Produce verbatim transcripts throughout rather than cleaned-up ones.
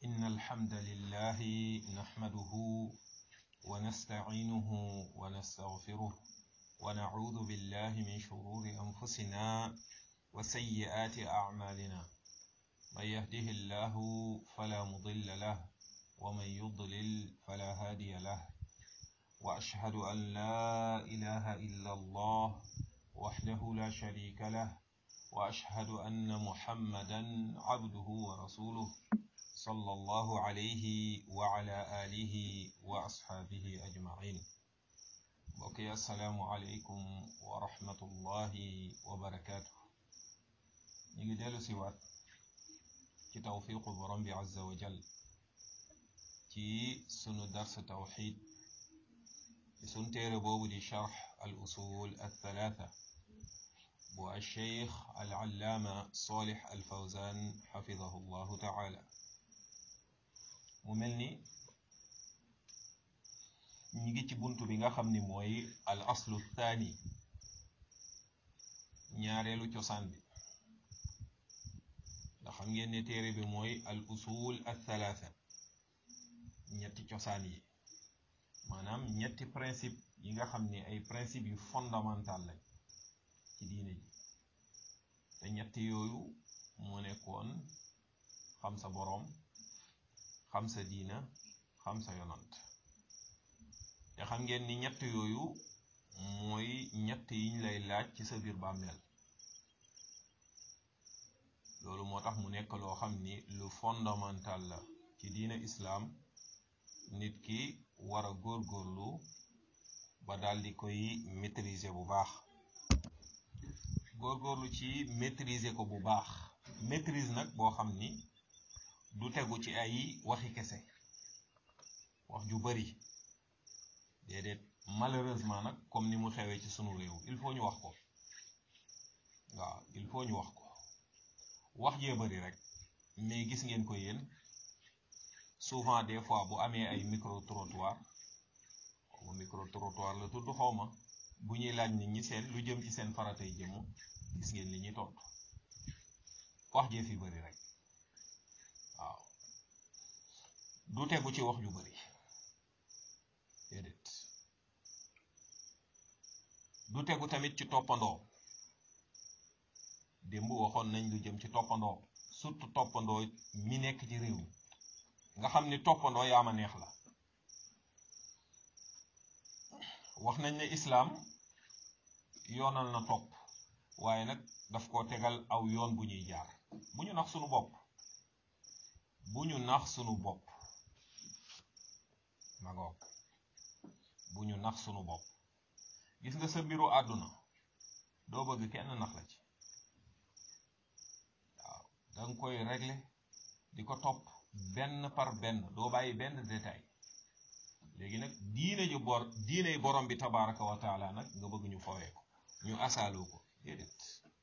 إن الحمد لله نحمده ونستعينه ونستغفره ونعوذ بالله من شرور أنفسنا وسيئات أعمالنا من يهده الله فلا مضل له ومن يضلل فلا هادي له وأشهد أن لا إله إلا الله وحده لا شريك له وأشهد أن محمدا عبده ورسوله صلى الله عليه وعلى آله وأصحابه أجمعين. بقي السلام عليكم ورحمة الله وبركاته. نيجي ديلو سيوات ci tawfiqu borom bi azza wa jal ci sunu dars tawhid ci sunu téere boobu di sharh al usul al thalatha bu al sheikh al allama salih al fawzan hafidahu llahu taala. mu mel ni ñi ngi ci buntu bi nga xam ni mooy al aslu thani, ñaareelu cosaan bi. ndax xam ngeen ne téere bi mooy al usul al thalatha, ñetti cosaan yi, maanaam ñetti principe yi nga xam ne ay principe yu fondamental lañ ci diine ji. te ñetti yooyu moo nekkoon xam sa boroom, xam sa diina, xam sa yonant. te xam ngeen ni ñett yooyu mooy ñett yiñ lay laaj ci sa biir bàmmeel. loolu moo tax mu nekk loo xam ni lu fondamental la ci diina islaam, nit ki war a góorgóorlu ba daal di koy maîtriser bu baax. góorgóorlu ci maîtriser ko bu baax. maîtrise nag boo xam ni du tegu ci ay waxi kese, wax ju bari déedéet. malheureusement nag comme ni mu xewee ci sunu réew, il faut ñu wax ko. waaw il faut ñu wax ko. wax jee bari rek, mais gis ngeen ko yéen souvent des fois bu amee ay micro trottoir, xawma micro trottoir la tudd xawma, bu ñuy laaj nit ñi seen lu jëm ci seen faratay jëmm, gis ngeen li ñuy tontu. wax jee fi bari rek. waaw du tegu ci wax ju bari déedéet. du tegu tamit ci toppandoo. démb waxoon nañ lu jëm ci toppandoo, surtout toppandoo mi nekk ci réew mi nga xam ni toppandoo yaa ma neex la. wax nañ ne islaam yoonal na topp, waaye nag daf koo tegal aw yoon bu ñuy jaar. bu ñu nax sunu bopp, bu ñu nax sunu bopp ma ngoog bu ñu nax sunu bopp. gis nga sa mbiru àdduna doo bëgg kenn nax la ci. danga koy régler di ko topp benn par benn, doo bàyyi benn détail. léegi nag diine ju bor diiney borom bi tabaraka wa taala nag nga bëgg ñu fowee ko, ñu asaaloo ko, déedéet.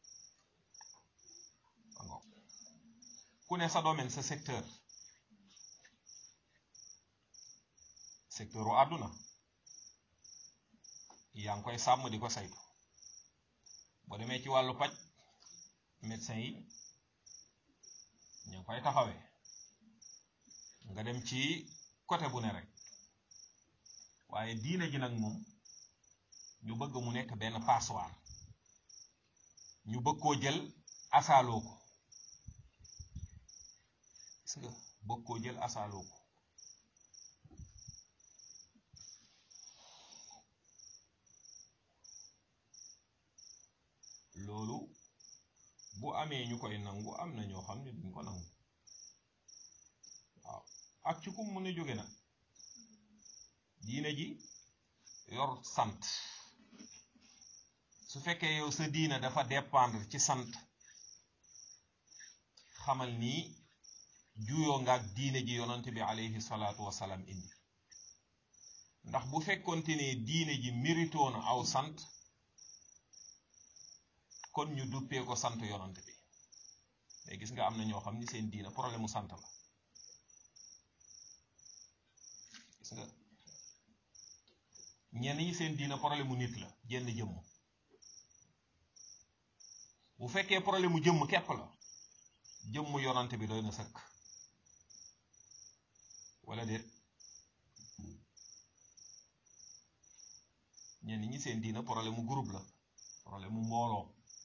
angoo ku ne sa domaine, sa secteur secteur u àdduna yaa ngi koy sàmm di ko saytu. boo demee ci wàllu paj, médecin yi ñu ngi koy taxawee. nga dem ci côté bu ne rek. waaye diina ji nag moom ñu bëgg mu nekk benn passoire, ñu bëgg koo jël asaaloo ko. gis nga bëgg koo jël asaaloo ko. loolu bu amee ñu koy nangu, am na ñoo xam ne duñ ko nangu. waaw ak ci kum mën a jóge nag. diine ji yor sant. su fekkee yow sa diina dafa dépendre ci sant, xamal ni juyoo nga ak diine ji yonent bi alayhi salaatu wasalaam indi. ndax bu fekkonte ne diine ji méritoon aw sant, kon ñu duppee ko sant yonent bi. mais gis nga am na ñoo xam ni seen diina problème mu sant la. gis nga ñenn ñi seen diina problème mu nit la, jenn jëmm. bu fekkee problème mu jëmm képp la, jëmm yonent bi doy na sëkk. wala déet ñenn ñi seen diina problème mu groupe la problème mu mbooloo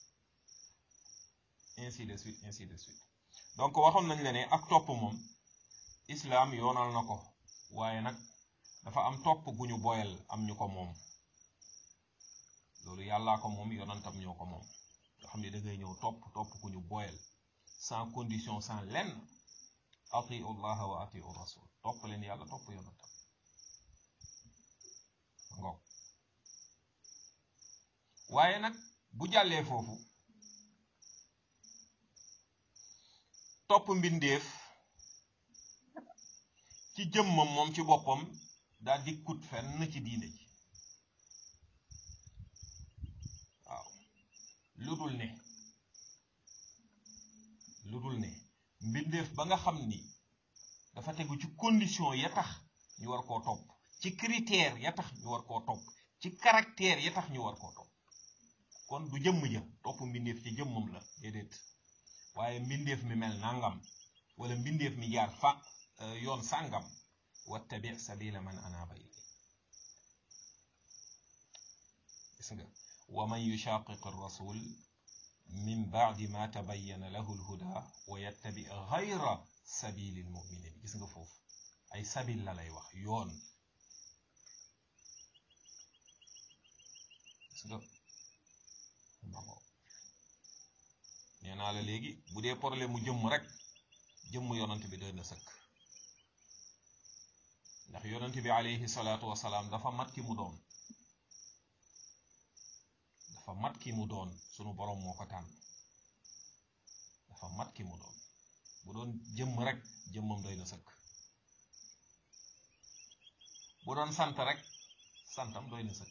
ainsi de suite ainsi de suite donc waxoon nañ la ne ak topp moom islam yoonal na ko waaye nag dafa am topp gu ñu boyal am ñu ko moom loolu yàllaa ko moom yonantam ñoo ko moom nga xam ne da ngay ñëw topp topp gu ñu boyal sans condition sans lenn atiu llaha wa atiu rasul topp leen yàlla topp yonantam ngoog waaye nag bu jàllee foofu topp mbindeef ci jëmmam moom ci boppam daa dikkut fenn ci diine ji waaw lu dul ne lu dul ne mbindeef ba nga xam ni dafa tegu ci condition ya tax ñu war koo topp ci critère ya tax ñu war koo topp ci caractère ya tax ñu war koo topp kon du jëmm ja topp mbindeef ci jëmmam la déedéet waaye mbindeef mi mel nangam wala mbindeef mi jaar fa yoon sàngam wattabi sabila man anaba ilay gis nga wa man yushaqiq ar-rasul min ba'di ma tabayyana lahu al-huda wa yattabi ghayra sabili al-mu'minin gis nga foofu ay sabil la lay wax yoon gis nga nee naa la léegi bu dee problème mu jëmm rek jëmm yonant bi doy na sëkk ndax yonant bi alayhi salaatu wasalaam dafa mat ki mu doon dafa mat ki mu doon sunu borom moo ko tànn dafa mat ki mu doon bu doon jëmm rek jëmmam doy na sëkk bu doon sant rek santam doy na sëkk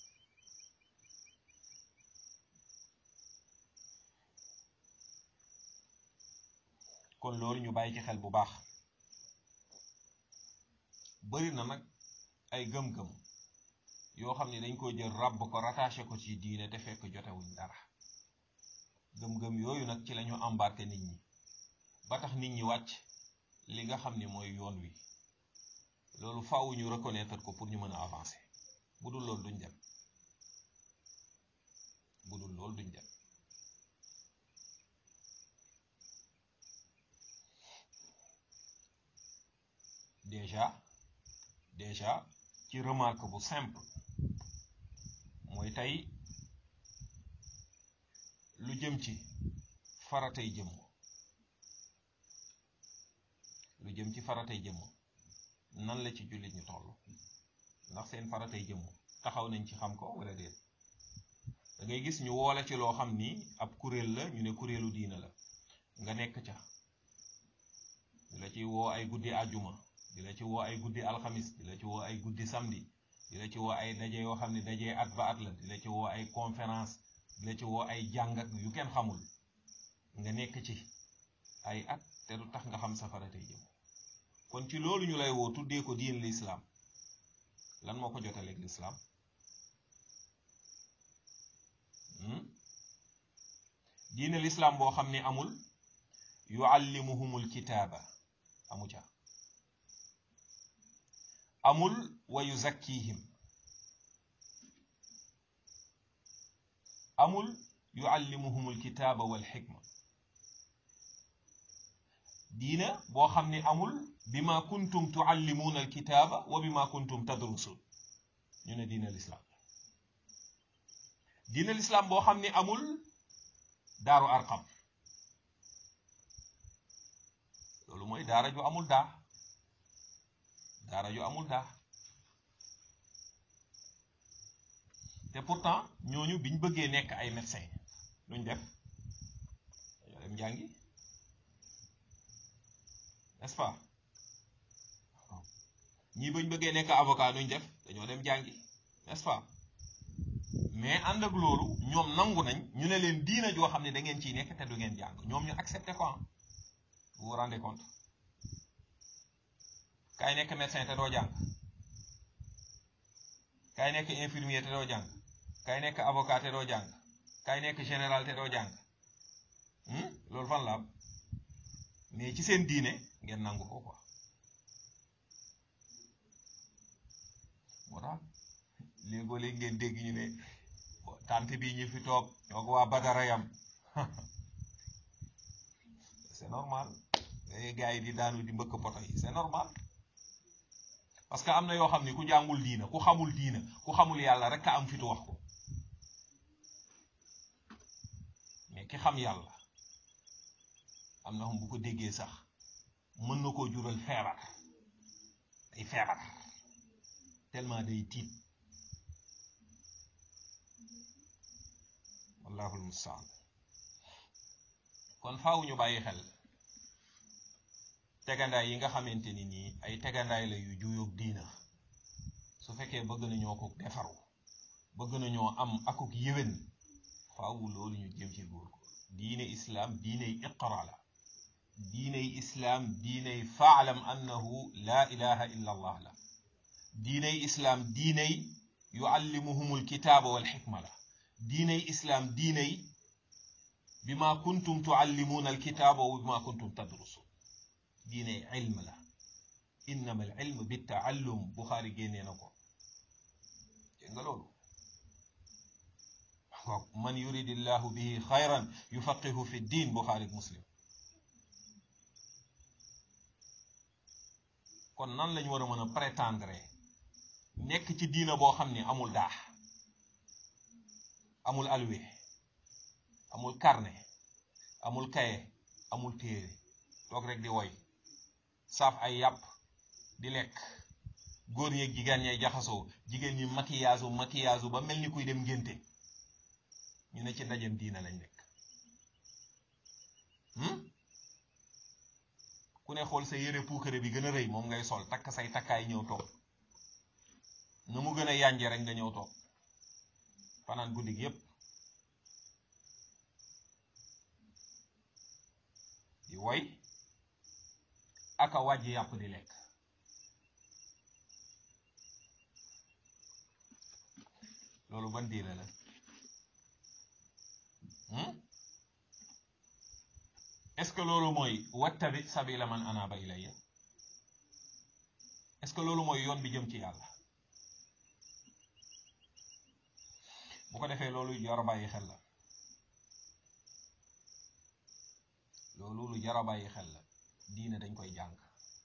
kon loolu ñu bàyyi ci xel bu baax bari na nag ay gëm-gëm yoo xam ne dañ ko jël ràbb ko rattaché ko ci diine te fekk jotewuñ dara gëm-gëm yooyu nag ci lañu embarqué nit ñi ba tax nit ñi wàcc li nga xam ne mooy yoon wi loolu faaw ñu reconnaître ko pour ñu mën a avancer bu dul loolu duñ dem bu dul loolu duñ dem déjà déjà ci remarque bu simple mooy tey lu jëm ci faratay jëmm lu jëm ci faratay jëmm nan la ci jullit ñu toll ndax seen faratay jëmm taxaw nañ ci xam ko wala déet da ngay gis ñu woole ci loo xam ni ab kuréel la ñu ne kuréelu diina la nga nekk ca di la ci woo ay guddi àjjuma di la ci woo ay guddi alxamis di la ci woo ay guddi samedi di la ci woo ay daje yoo xam ne daje at ba at la di la ci woo ay conférence di la ci woo ay jàngat yu kenn xamul nga nekk ci ay at te du tax nga xam sa faratay jëmm kon ci loolu ñu lay woo tuddee ko diin l'islam lan moo ko jotaleeg l'islam diine l'islam boo xam ne amul yuallimuhumul kitaaba amu ca amul wa yuzakkihim amul yuallimuhumul kitaaba wal xikma diina boo xam ne amul bima kuntum tuallimuuna al kitaaba wa bima kuntum tadrusun ñu ne diina l'islam diina l'islam boo xam ne amul daaru arqam loolu mooy daara ju amul daa daara ju amul daa te pourtant ñooñu biñ bëggee nekk ay médecin luñ def dañoo dem jàngi n'est-ce pas ñii bañ bëggee nekk avocat luñ def dañoo dem jàngi n'est-ce pas mais ànd ak loolu ñoom nangu nañ ñu ne leen diina joo xam ne da ngeen ciy nekk te du ngeen jàng ñoom ñu accepté quoi vous vous rendez compte kaay nekk médecin te doo jàng kaay nekk infirmier te doo jàng kaay nekk avocat te doo jàng kaay nekk général te doo jàng loolu fan la am mais ci seen diine ngeen nangu ko quoi alquran léegoo léegi ngeen dégg ñu ne tante bii ñu fi toog ñoo ko waa Badara yam c'est normal day gars yi di daanu di mbëkk poto yi c'est normal parce que am na yoo xam ne ku jàngul diina ku xamul diina ku xamul yàlla rek a am fitu wax ko mais ki xam yàlla am na xam bu ko déggee sax mën na koo jural feebar day feebar tellement day tiit wallaahu almustaan kon faaw ñu bàyyi xel tegandaay yi nga xamante ni nii ay tegandaay la yu juyoog diina su fekkee bëgg nañoo ko defaru bëgg nañoo am akuk yéwén faaw loolu ñu jëm ci góor ko diine islaam diiney iqra la diiney islaam diiney faalam annahu laa ilaha illa allah la diiney islaam diiney yuallimuhumul kitaaba wal xikma la diiney islaam diiney bima kuntum tuallimuuna alkitaaba wa bima kuntum tadrusun diiney ilm la innama al ilm bi taallum Buxaari génnee na ko dégg nga loolu man yuridillahu bihi xayran yufaqihu fi diin Buxaari Muslim kon nan lañu war a mën a prétendre nekk ci diina boo xam ne amul daax amul alwe amul carnet amul kaye amul téere toog rek di woy saaf ay yàpp di lekk góor ñeeg jigéen ñay jaxasoo jigéen ñi maquillage maquillage ba mel ni kuy dem ngénte ñu ne ci ndajem diina lañ nekk ku ne xool sa yére puukare bi gën a rëy moom ngay sol takk say takkaay ñëw toog na mu gën a yànje rek nga ñëw toog fanaan guddi gi yépp di woy aka wàjj yàpp di lekk loolu ban diine la est-ce que loolu mooy wattabi sabila man anaba ilayya est-ce que loolu mooy yoon bi jëm ci yàlla bu ko defee loolu jar a bàyyi xel la loolu lu jar a bàyyi xel la diine dañ koy jàng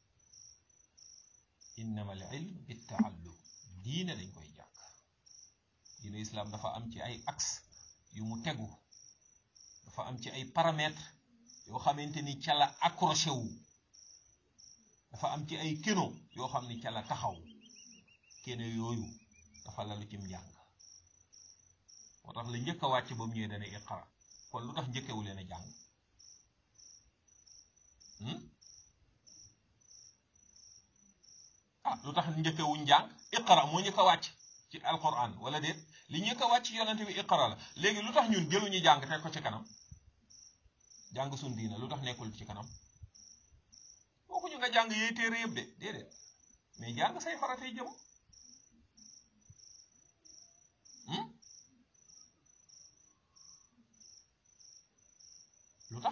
innama al ilm bittaallum diine dañ koy jàng diine islam dafa am ci ay axe yu mu tegu dafa am ci ay paramètres yoo xamante ni ca la accroché wu dafa am ci ay keno yoo xam ni ca la taxaw keno yooyu dafa lalu cim njàng moo tax la njëkk a wàcc ba mu ñëwee dana iqra kon lu tax njëkkewu leen a jàng ah lu tax njëkkewuñ jàng iqra moo njëkk a wàcc ci alquran wala déet li njëkk a wàcc yonente bi iqra la léegi lu tax ñun jëluñu jàng teg ko ci kanam jàng suñ diina lu tax nekkul ci kanam waxuñu nga jàng yooyu téere yëpp de déedéet mais jàng say faratay jëm lu tax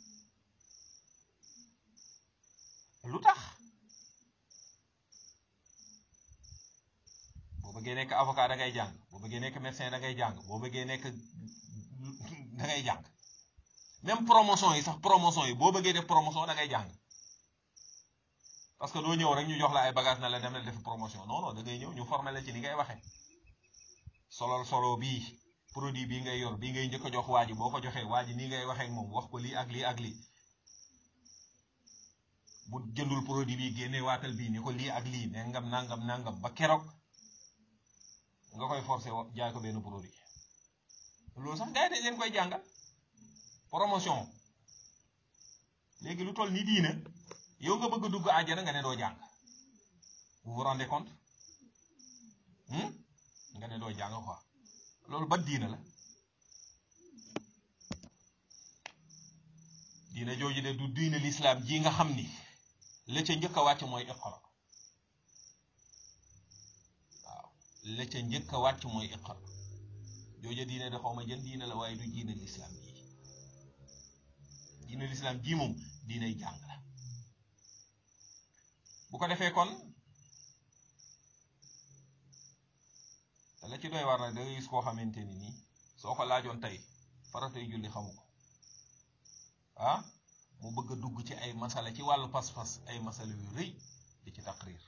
lu tax boo bëggee nekk avocat da ngay jàng boo bëggee nekk médecin da ngay jàng boo bëggee nekk da ngay jàng même promotion yi sax promotion yi boo bëggee def promotion da ngay jàng parce que doo ñëw rek ñu jox la ay bagage na la dem def promotion non non da ngay ñëw ñu former la ci ni ngay waxee solol solo bii produit bii ngay yor bii ngay njëkk a jox waa ji boo ko joxee waa ji nii ngay waxee ak moom wax ko lii ak lii ak lii bu jëndul produit bi génne waatal bii ni ko lii ak lii nangam nangam nangam ba keroog nga koy forcer jaay ko benn produit loolu sax gars yi dañ leen koy jàngal promotion léegi lu toll ni diina yow nga bëgg a dugg àjjana nga ne doo jàng vous vous rendez compte nga ne doo jàng quoi loolu ban diina la diina jooju de du diina l'islam ji nga xam ni la ca njëkk a wàcc mooy iqra waaw la ca njëkk a wàcc mooy iqra jooja diina de xaw ma jën diina la waaye du diina l'islam ji diina l'islam ji moom diinay jàng la bu ko defee kon la ci doy war nag da ngay gis koo xamante ni nii soo ko laajoon tey faratay julli xamu ko ah mu bëgg a dugg ci ay masala ci wàllu pas-pas ay masala yu rëy di ci taqrir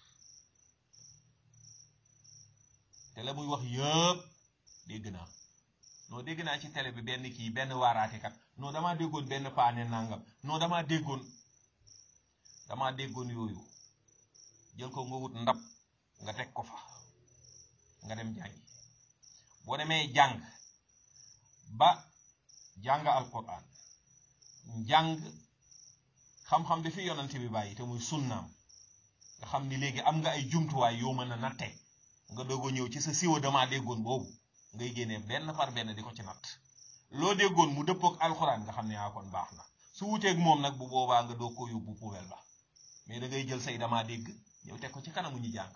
te la muy wax yëpp dégg naa non dégg naa ci télé bi benn kii benn waaraatekat non damaa déggoon benn paane nangam non damaa déggoon damaa déggoon yooyu jël ko nga wut ndab nga teg ko fa nga dem jàngi boo demee jàng ba jàng alquran jàng xam-xam bi fi yonante bi bàyyi te muy sunnaam nga xam ni léegi am nga ay jumtuwaay yoo mën a natte nga doog a ñëw ci sa siwa damaa déggoon boobu ngay génnee benn par benn di ko ci natt loo déggoon mu dëppook alxuraan nga xam ne yaa kon baax na su wuteeg moom nag bu boobaa nga doog ko yóbbu poubelle ba mais da ngay jël say damaa dégg ñëw teg ko ci kanamu ñu jàng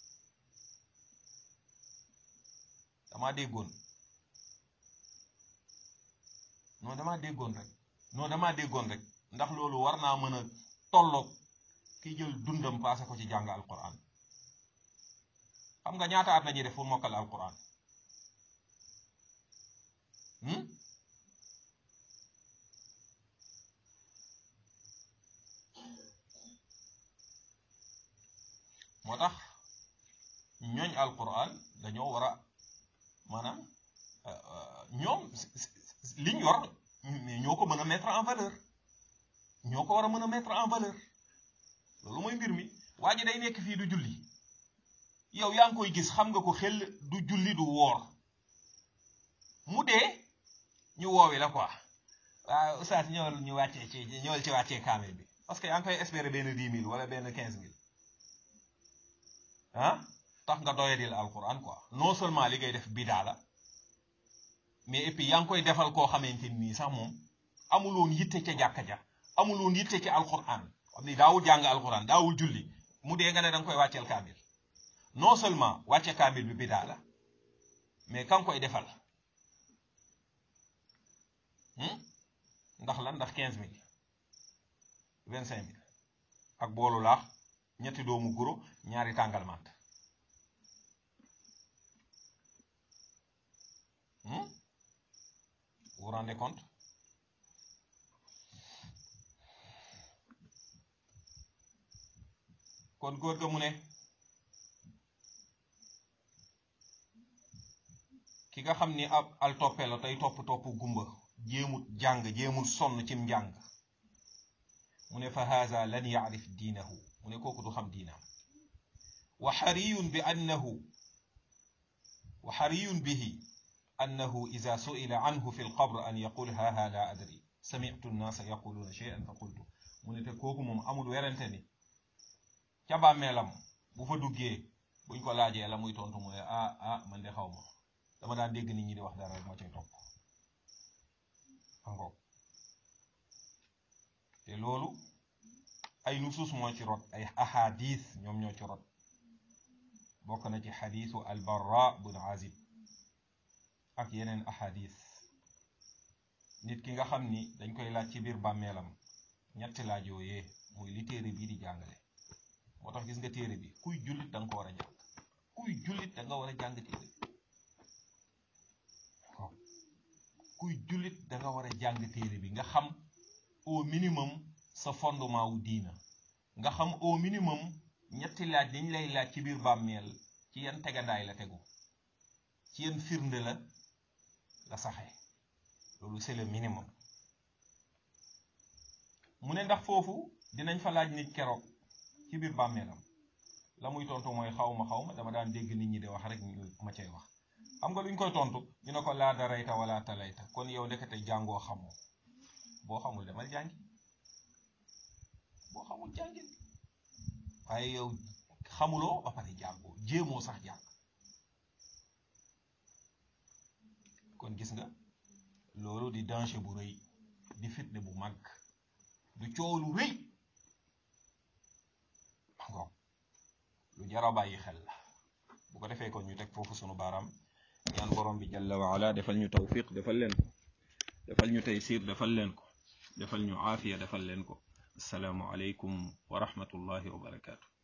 damaa déggoon non damaa déggoon rek non damaa déggoon rek ndax loolu war naa mën a tolloog ki jël dundam paase ko ci jàng alquran xam nga ñaata at la ñuy def pour mokkal alquran moo tax ñooñ alquran dañoo war a maanaam ñoom liñ yor ñoo ko mën a mettre en valeur ñoo ko war a mën a mettre en valeur loolu mooy mbir mi waa ji day nekk fii du julli yow yaa ngi koy gis xam nga ko xel du julli du woor mu dee ñu woowi la quoi waaw oustaz ñëwal ñu wàccee ci ñëwal ci wàccee kaamil bi parce que yaa ngi koy espérer benn dix mille wala benn quinze mille ah tax nga doyadil alquran quoi non seulement li ngay def bidaa la mais et puis yaa ngi koy defal koo xamante nii sax moom amuloon yitte ca jàkka ja amuloon yitte ci alquran xam ni daawul jàng alquran daawul julli mu dee nga ne da nga koy wàcceel kaamil non seulement wàcce kaamil bi bidaa la mais ka nga koy defal ndax lan ndax quinze mille vingt cinq mille ak boolu laax ñetti doomu guro ñaari tàngal màtt vous vous rendez compte kon góor ga mu ne ki nga xam ni ab al toppe la tey topp topp gumba jéemut jàng jéemut sonn cim njàng mu ne fa haza lan yaarif diinahu mu ne kooku du xam diinaam wa xariyun bi annahu wa xariyun bihi annahu ida suila anhu fi lqabr an yaqul haha la adri samitu nnaasa yaquluna cheyan fa qultu mu ne te kooku moom amul werante ni ca bàmmeelam bu fa duggee buñ ko laajee la muy tontu mu ne ah ah man de xaw ma dama daan dégg nit ñi di wax dara rek ma cay topp ango te loolu ay nusuus moo ci rot ay ahadis ñoom ñoo ci rot bokk na ci xadiisu albarra bun azib ak yeneen ahadis nit ki nga xam ni dañ koy laaj ci biir bàmmeelam ñetti laaj yooyee muy li téere bii di jàngale moo tax gis nga téere bi kuy jullit da nga ko war a jàng kuy jullit da nga war a jàng téere bi kuy jullit da nga war a jàng téere bi nga xam au minimum sa fondement wu diina nga xam au minimum ñetti laaj dañ lay laaj ci biir bàmmeel ci yan tegandaay la tegu ci yan firnde la la saxe loolu c'est le minimum mu ne ndax foofu dinañ fa laaj nit keroog ci biir bàmmeelam la muy tontu mooy xaw ma xaw ma dama daan dégg nit ñi di wax rek ma cay wax xam nga luñ koy tontu ñu ne ko laa darayta wala talayta kon yow ndekete jàngoo xamoo boo xamul demal jàngi boo xamul jàngil waaye yow xamuloo ba pare jàngoo jéemoo sax jàng kon gis nga loolu di danger bu rëy di fitne bu mag du coow lu rëy ngoog lu jar a bàyyi xel la bu ko defee kon ñu teg foofu sunu baaraam ñaan borom bi jalla wa ala defal ñu tawfiq defal leen ko defal ñu taysir defal leen ko defal ñu aafiya defal leen ko assalaamu aleykum wa rahmatullahi wa barakaatu